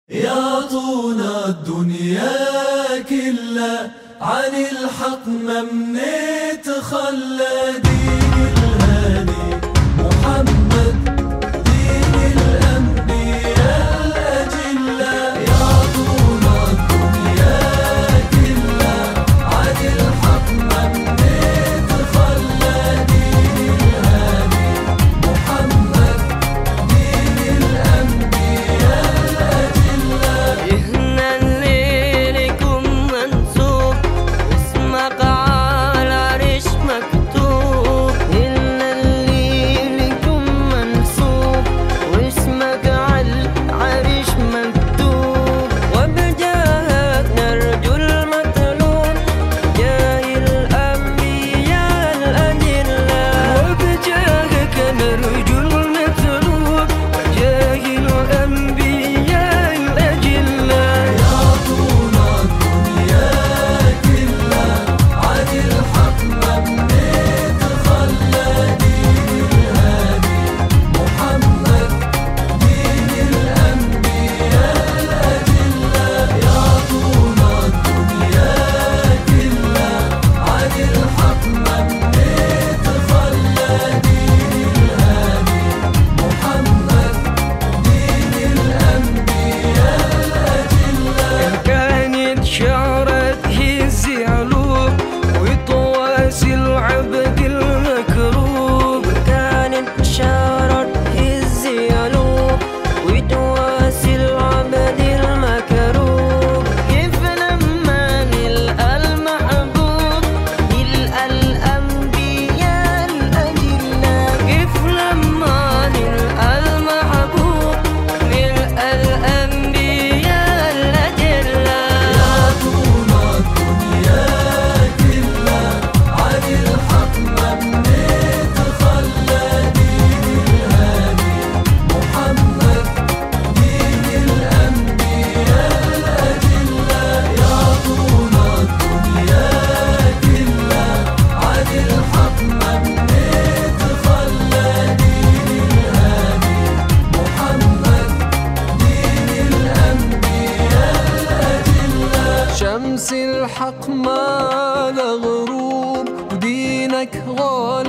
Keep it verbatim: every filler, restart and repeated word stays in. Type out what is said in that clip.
يا طول الدنيا كلها عن الحق ممني تخلى دين الهادي محمد دين الأنبياء الأجلة. يا طول الدنيا كلها عن الحق ممني تخلى دين الهادي محمد دين الأنبياء الأجلة. يهنا الليل يكون منسوب اسمك على عرش مكتوب. يهنا الليل يكون منسوب واسمك على عرش مكتوب. وبجاهك نرجو المطلوب جاه الأنبياء الأجلة. وبجاهك نرجو المطلوب جاه الأنبياء الأجلة. يا طول الدنيا كلها عن الحق ممني تخلى دين الهادي محمد دين الأنبياء الأجلة. يا طول الدنيا كلها عن الحق ممني تخلى دين الهادي محمد دين الأنبياء الأجلة. كانت شعرت هز علوب وتواسي العبد المكروب. كانت شعرت هز علوب وتواسي العبد المكروب. كيف لما نلقى المحبوب نلقى الأنبياء الأجلة. كيف لما نلقى المحبوب نلقى الأنبياء الأجلة. يا طول الدنيا كلها عن الحق ممني تخلى دين الهادي محمد دين الأنبياء الأجلة. يا طول الدنيا كلها عن الحق ممني تخلى دين الهادي محمد دين الأنبياء الأجلة. شمس الحق ما له غروب ودينك غالي